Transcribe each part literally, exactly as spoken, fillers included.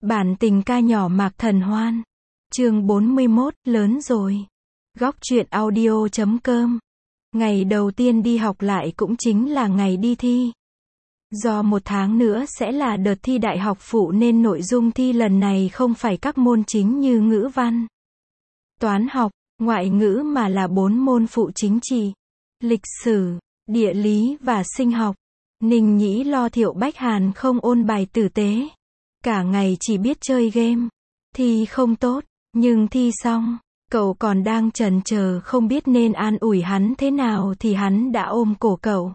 Bản tình ca nhỏ Mạc Thần Hoan. Chương bốn mươi mốt, lớn rồi. Góc truyện audio chấm com. Ngày đầu tiên đi học lại cũng chính là ngày đi thi. Do một tháng nữa sẽ là đợt thi đại học phụ nên nội dung thi lần này không phải các môn chính như ngữ văn, toán học, ngoại ngữ mà là bốn môn phụ chính trị, lịch sử, địa lý và sinh học. Ninh Nhĩ lo Thiệu Bách Hàn không ôn bài tử tế. Cả ngày chỉ biết chơi game. Thi không tốt, nhưng thi xong, cậu còn đang chần chờ không biết nên an ủi hắn thế nào thì hắn đã ôm cổ cậu.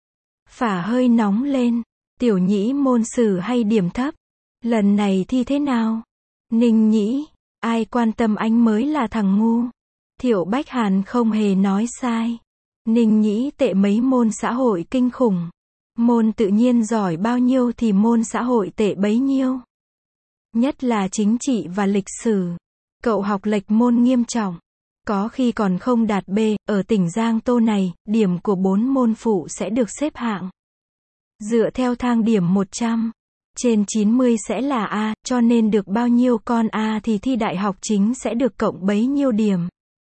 Phả hơi nóng lên. Tiểu Nhĩ môn sử hay điểm thấp? Lần này thi thế nào? Ninh Nhĩ, ai quan tâm anh mới là thằng ngu. Thiệu Bách Hàn không hề nói sai. Ninh Nhĩ tệ mấy môn xã hội kinh khủng. Môn tự nhiên giỏi bao nhiêu thì môn xã hội tệ bấy nhiêu. Nhất là chính trị và lịch sử. Cậu học lệch môn nghiêm trọng. Có khi còn không đạt B, ở tỉnh Giang Tô này, điểm của bốn môn phụ sẽ được xếp hạng. Dựa theo thang điểm một trăm. Trên chín mươi sẽ là A, cho nên được bao nhiêu con A thì thi đại học chính sẽ được cộng bấy nhiêu điểm.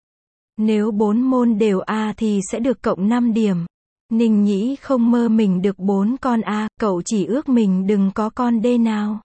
Nếu bốn môn đều A thì sẽ được cộng năm điểm. Ninh Nhĩ không mơ mình được bốn con A, cậu chỉ ước mình đừng có con D nào.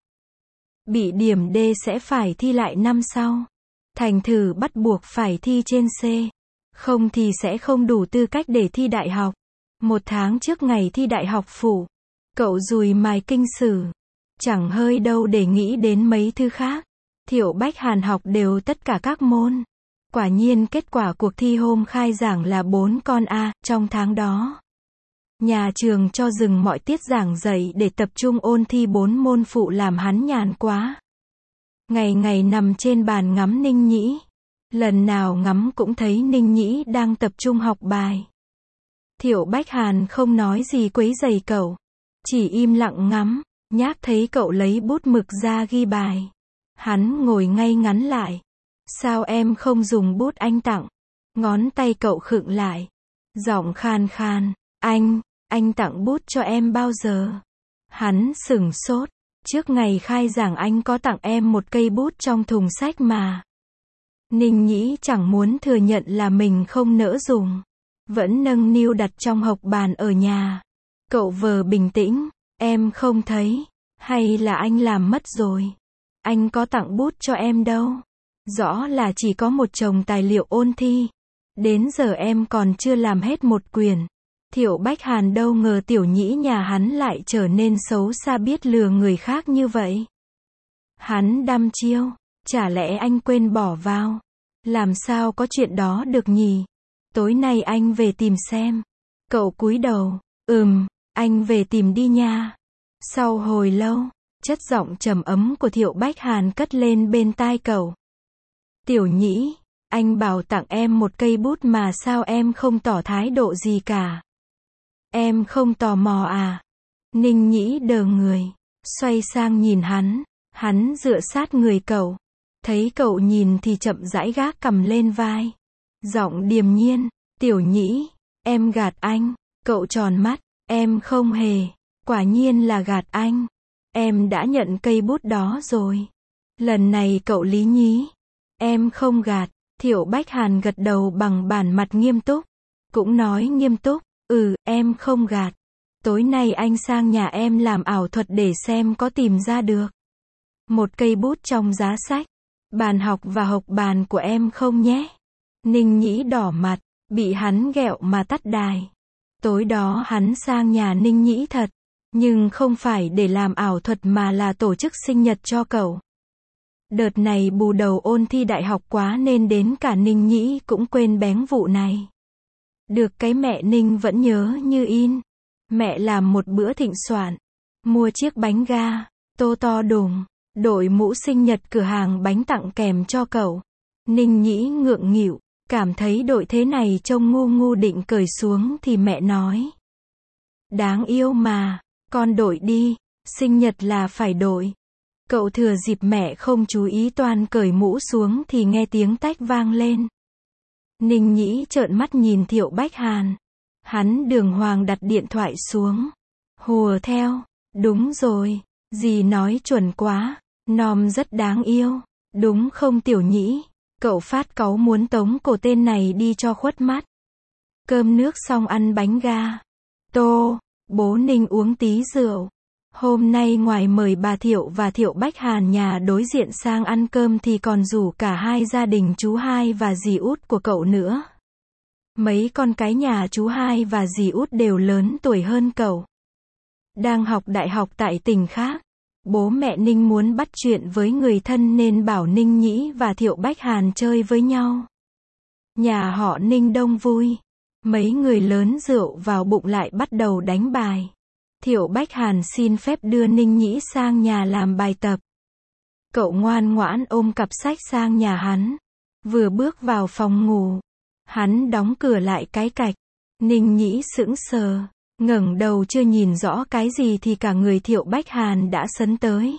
Bị điểm D sẽ phải thi lại năm sau. Thành thử bắt buộc phải thi trên C. Không thì sẽ không đủ tư cách để thi đại học. Một tháng trước ngày thi đại học phụ, cậu dùi mài kinh sử. Chẳng hơi đâu để nghĩ đến mấy thứ khác. Thiệu Bách Hàn học đều tất cả các môn. Quả nhiên kết quả cuộc thi hôm khai giảng là bốn con A, trong tháng đó. Nhà trường cho dừng mọi tiết giảng dạy để tập trung ôn thi bốn môn phụ làm hắn nhàn quá. Ngày ngày nằm trên bàn ngắm Ninh Nhĩ. Lần nào ngắm cũng thấy Ninh Nhĩ đang tập trung học bài. Thiệu Bách Hàn không nói gì quấy rầy cậu. Chỉ im lặng ngắm, nhác thấy cậu lấy bút mực ra ghi bài. Hắn ngồi ngay ngắn lại. Sao em không dùng bút anh tặng? Ngón tay cậu khựng lại. Giọng khan khan. Anh, anh tặng bút cho em bao giờ? Hắn sửng sốt. Trước ngày khai giảng anh có tặng em một cây bút trong thùng sách mà. Ninh Nhĩ chẳng muốn thừa nhận là mình không nỡ dùng. Vẫn nâng niu đặt trong hộc bàn ở nhà. Cậu vờ bình tĩnh. Em không thấy. Hay là anh làm mất rồi? Anh có tặng bút cho em đâu. Rõ là chỉ có một chồng tài liệu ôn thi. Đến giờ em còn chưa làm hết một quyển. Thiệu Bách Hàn đâu ngờ Tiểu Nhĩ nhà hắn lại trở nên xấu xa biết lừa người khác như vậy. Hắn đăm chiêu. Chả lẽ anh quên bỏ vào? Làm sao có chuyện đó được nhỉ? Tối nay anh về tìm xem. Cậu cúi đầu. Ừm, anh về tìm đi nha. Sau hồi lâu, chất giọng trầm ấm của Thiệu Bách Hàn cất lên bên tai cậu. Tiểu Nhĩ, anh bảo tặng em một cây bút mà sao em không tỏ thái độ gì cả? Em không tò mò à? Ninh Nhĩ đờ người, xoay sang nhìn hắn. Hắn dựa sát người cậu. Thấy cậu nhìn thì chậm rãi gác cằm lên vai. Giọng điềm nhiên. Tiểu Nhĩ, em gạt anh. Cậu tròn mắt. Em không hề. Quả nhiên là gạt anh. Em đã nhận cây bút đó rồi. Lần này cậu lý nhí. Em không gạt. Thiệu Bách Hàn gật đầu bằng bản mặt nghiêm túc. Cũng nói nghiêm túc. Ừ, em không gạt. Tối nay anh sang nhà em làm ảo thuật để xem có tìm ra được một cây bút trong giá sách, bàn học và hộc bàn của em không nhé? Ninh Nhĩ đỏ mặt, bị hắn ghẹo mà tắt đài. Tối đó hắn sang nhà Ninh Nhĩ thật, nhưng không phải để làm ảo thuật mà là tổ chức sinh nhật cho cậu. Đợt này bù đầu ôn thi đại học quá nên đến cả Ninh Nhĩ cũng quên béng vụ này. Được cái mẹ Ninh vẫn nhớ như in. Mẹ làm một bữa thịnh soạn. Mua chiếc bánh ga, tô to đùng, đội mũ sinh nhật cửa hàng bánh tặng kèm cho cậu. Ninh Nhĩ ngượng nghịu, cảm thấy đội thế này trông ngu ngu định cởi xuống thì mẹ nói. Đáng yêu mà, con đội đi, sinh nhật là phải đội. Cậu thừa dịp mẹ không chú ý toan cởi mũ xuống thì nghe tiếng tách vang lên. Ninh Nhĩ trợn mắt nhìn Thiệu Bách Hàn. Hắn đường hoàng đặt điện thoại xuống. Hùa theo. Đúng rồi. Dì nói chuẩn quá. Nom rất đáng yêu. Đúng không Tiểu Nhĩ? Cậu phát cáu muốn tống cổ tên này đi cho khuất mắt. Cơm nước xong ăn bánh ga. Tô, bố Ninh uống tí rượu. Hôm nay ngoài mời bà Thiệu và Thiệu Bách Hàn nhà đối diện sang ăn cơm thì còn rủ cả hai gia đình chú hai và dì út của cậu nữa. Mấy con cái nhà chú hai và dì út đều lớn tuổi hơn cậu. Đang học đại học tại tỉnh khác. Bố mẹ Ninh muốn bắt chuyện với người thân nên bảo Ninh Nhĩ và Thiệu Bách Hàn chơi với nhau. Nhà họ Ninh đông vui. Mấy người lớn rượu vào bụng lại bắt đầu đánh bài. Thiệu Bách Hàn xin phép đưa Ninh Nhĩ sang nhà làm bài tập. Cậu ngoan ngoãn ôm cặp sách sang nhà hắn. Vừa bước vào phòng ngủ, hắn đóng cửa lại cái cạch. Ninh Nhĩ sững sờ, ngẩng đầu chưa nhìn rõ cái gì thì cả người Thiệu Bách Hàn đã sấn tới.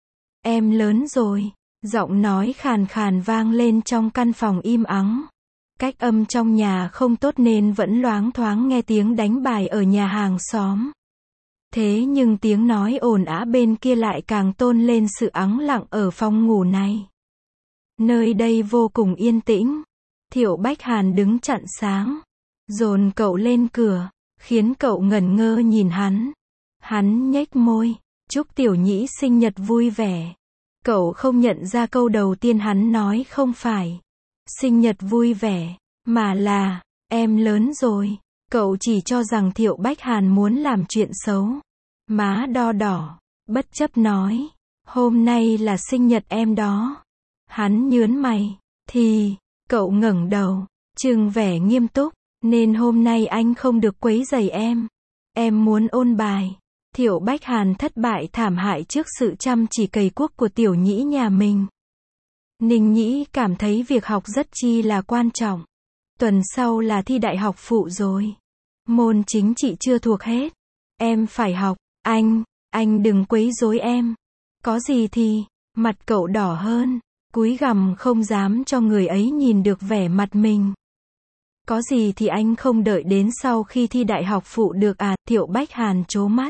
Em lớn rồi, giọng nói khàn khàn vang lên trong căn phòng im ắng. Cách âm trong nhà không tốt nên vẫn loáng thoáng nghe tiếng đánh bài ở nhà hàng xóm. Thế nhưng tiếng nói ồn ào bên kia lại càng tôn lên sự ắng lặng ở phòng ngủ này. Nơi đây vô cùng yên tĩnh. Thiệu Bách Hàn đứng chặn sáng, dồn cậu lên cửa, khiến cậu ngẩn ngơ nhìn hắn. Hắn nhếch môi, chúc Tiểu Nhĩ sinh nhật vui vẻ. Cậu không nhận ra câu đầu tiên hắn nói không phải sinh nhật vui vẻ, mà là em lớn rồi. Cậu chỉ cho rằng Thiệu Bách Hàn muốn làm chuyện xấu. Má đo đỏ, bất chấp nói, hôm nay là sinh nhật em đó. Hắn nhớn mày, thì, cậu ngẩng đầu, trừng vẻ nghiêm túc, nên hôm nay anh không được quấy rầy em. Em muốn ôn bài. Thiệu Bách Hàn thất bại thảm hại trước sự chăm chỉ cày cuốc của Tiểu Nhĩ nhà mình. Ninh Nhĩ cảm thấy việc học rất chi là quan trọng. Tuần sau là thi đại học phụ rồi. Môn chính trị chưa thuộc hết. Em phải học. Anh, anh đừng quấy rối em. Có gì thì, mặt cậu đỏ hơn, cúi gằm không dám cho người ấy nhìn được vẻ mặt mình. Có gì thì anh không đợi đến sau khi thi đại học phụ được à? Thiệu Bách Hàn trố mắt.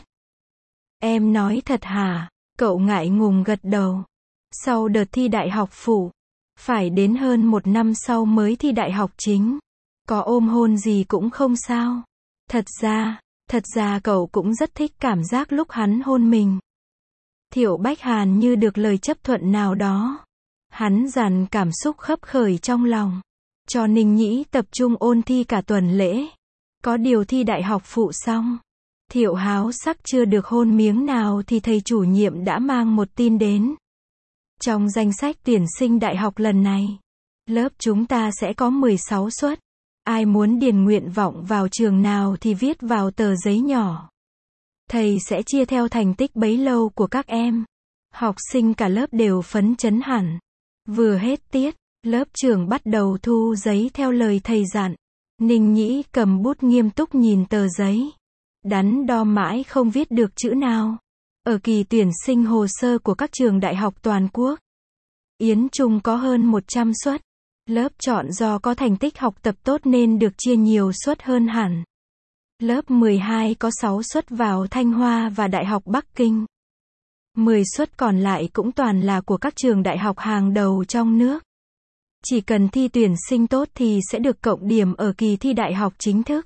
Em nói thật hả? Cậu ngại ngùng gật đầu. Sau đợt thi đại học phụ, phải đến hơn một năm sau mới thi đại học chính. Có ôm hôn gì cũng không sao. Thật ra, thật ra cậu cũng rất thích cảm giác lúc hắn hôn mình. Thiệu Bách Hàn như được lời chấp thuận nào đó. Hắn dằn cảm xúc khấp khởi trong lòng. Cho Ninh Nhĩ tập trung ôn thi cả tuần lễ. Có điều thi đại học phụ xong. Thiệu háo sắc chưa được hôn miếng nào thì thầy chủ nhiệm đã mang một tin đến. Trong danh sách tuyển sinh đại học lần này, lớp chúng ta sẽ có mười sáu suất. Ai muốn điền nguyện vọng vào trường nào thì viết vào tờ giấy nhỏ. Thầy sẽ chia theo thành tích bấy lâu của các em. Học sinh cả lớp đều phấn chấn hẳn. Vừa hết tiết, lớp trưởng bắt đầu thu giấy theo lời thầy dặn. Ninh Nhĩ cầm bút nghiêm túc nhìn tờ giấy. Đắn đo mãi không viết được chữ nào. Ở kỳ tuyển sinh hồ sơ của các trường đại học toàn quốc, Yến Trung có hơn một trăm suất. Lớp chọn do có thành tích học tập tốt nên được chia nhiều suất hơn hẳn. Lớp mười hai có sáu suất vào Thanh Hoa và Đại học Bắc Kinh. mười suất còn lại cũng toàn là của các trường đại học hàng đầu trong nước. Chỉ cần thi tuyển sinh tốt thì sẽ được cộng điểm ở kỳ thi đại học chính thức.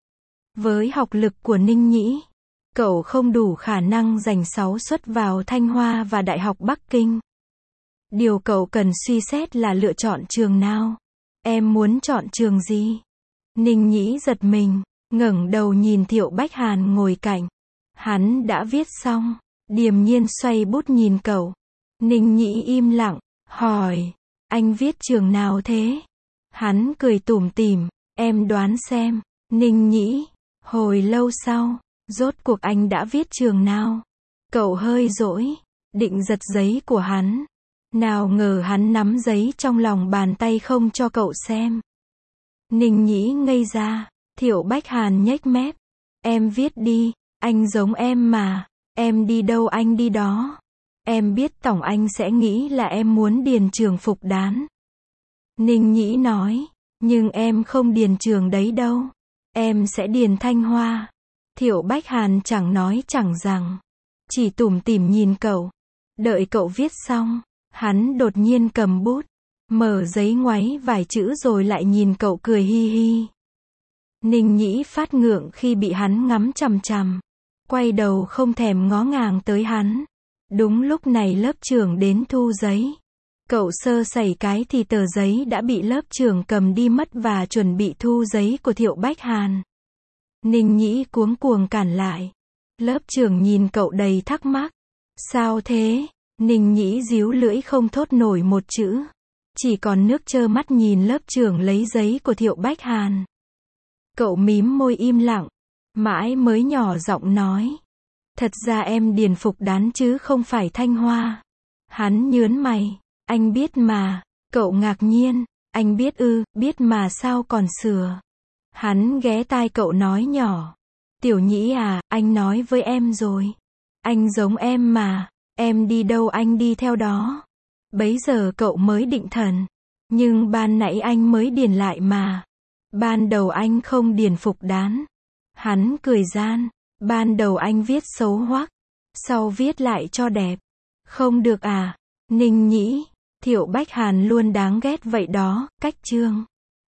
Với học lực của Ninh Nhĩ, cậu không đủ khả năng giành sáu suất vào Thanh Hoa và Đại học Bắc Kinh. Điều cậu cần suy xét là lựa chọn trường nào. Em muốn chọn trường gì? Ninh Nhĩ giật mình, ngẩng đầu nhìn Thiệu Bách Hàn ngồi cạnh. Hắn đã viết xong, điềm nhiên xoay bút nhìn cậu. Ninh Nhĩ im lặng, hỏi, anh viết trường nào thế? Hắn cười tủm tỉm, em đoán xem. Ninh Nhĩ, hồi lâu sau, rốt cuộc anh đã viết trường nào? Cậu hơi dỗi, định giật giấy của hắn. Nào ngờ hắn nắm giấy trong lòng bàn tay không cho cậu xem. Ninh Nhĩ ngây ra, Thiệu Bách Hàn nhếch mép. Em viết đi, anh giống em mà, em đi đâu anh đi đó. Em biết tổng anh sẽ nghĩ là em muốn điền trường Phục Đán. Ninh Nhĩ nói, nhưng em không điền trường đấy đâu. Em sẽ điền Thanh Hoa. Thiệu Bách Hàn chẳng nói chẳng rằng, chỉ tủm tỉm nhìn cậu. Đợi cậu viết xong, hắn đột nhiên cầm bút, mở giấy ngoáy vài chữ rồi lại nhìn cậu cười hi hi. Ninh Nhĩ phát ngượng khi bị hắn ngắm chằm chằm, quay đầu không thèm ngó ngàng tới hắn. Đúng lúc này lớp trưởng đến thu giấy. Cậu sơ sẩy cái thì tờ giấy đã bị lớp trưởng cầm đi mất và chuẩn bị thu giấy của Thiệu Bách Hàn. Ninh Nhĩ cuống cuồng cản lại. Lớp trưởng nhìn cậu đầy thắc mắc. Sao thế? Ninh Nhĩ díu lưỡi không thốt nổi một chữ. Chỉ còn nước trơ mắt nhìn lớp trưởng lấy giấy của Thiệu Bách Hàn. Cậu mím môi im lặng, mãi mới nhỏ giọng nói. Thật ra em Điền Phục Đán chứ không phải Thanh Hoa. Hắn nhớn mày. Anh biết mà. Cậu ngạc nhiên. Anh biết ư, biết mà sao còn sửa. Hắn ghé tai cậu nói nhỏ. Tiểu Nhĩ à, anh nói với em rồi. Anh giống em mà. Em đi đâu anh đi theo đó. Bấy giờ cậu mới định thần. Nhưng ban nãy anh mới điền lại mà. Ban đầu anh không điền Phục Đán. Hắn cười gian. Ban đầu anh viết xấu hoắc. Sau viết lại cho đẹp. Không được à? Ninh Nhĩ. Thiệu Bách Hàn luôn đáng ghét vậy đó, cách chương.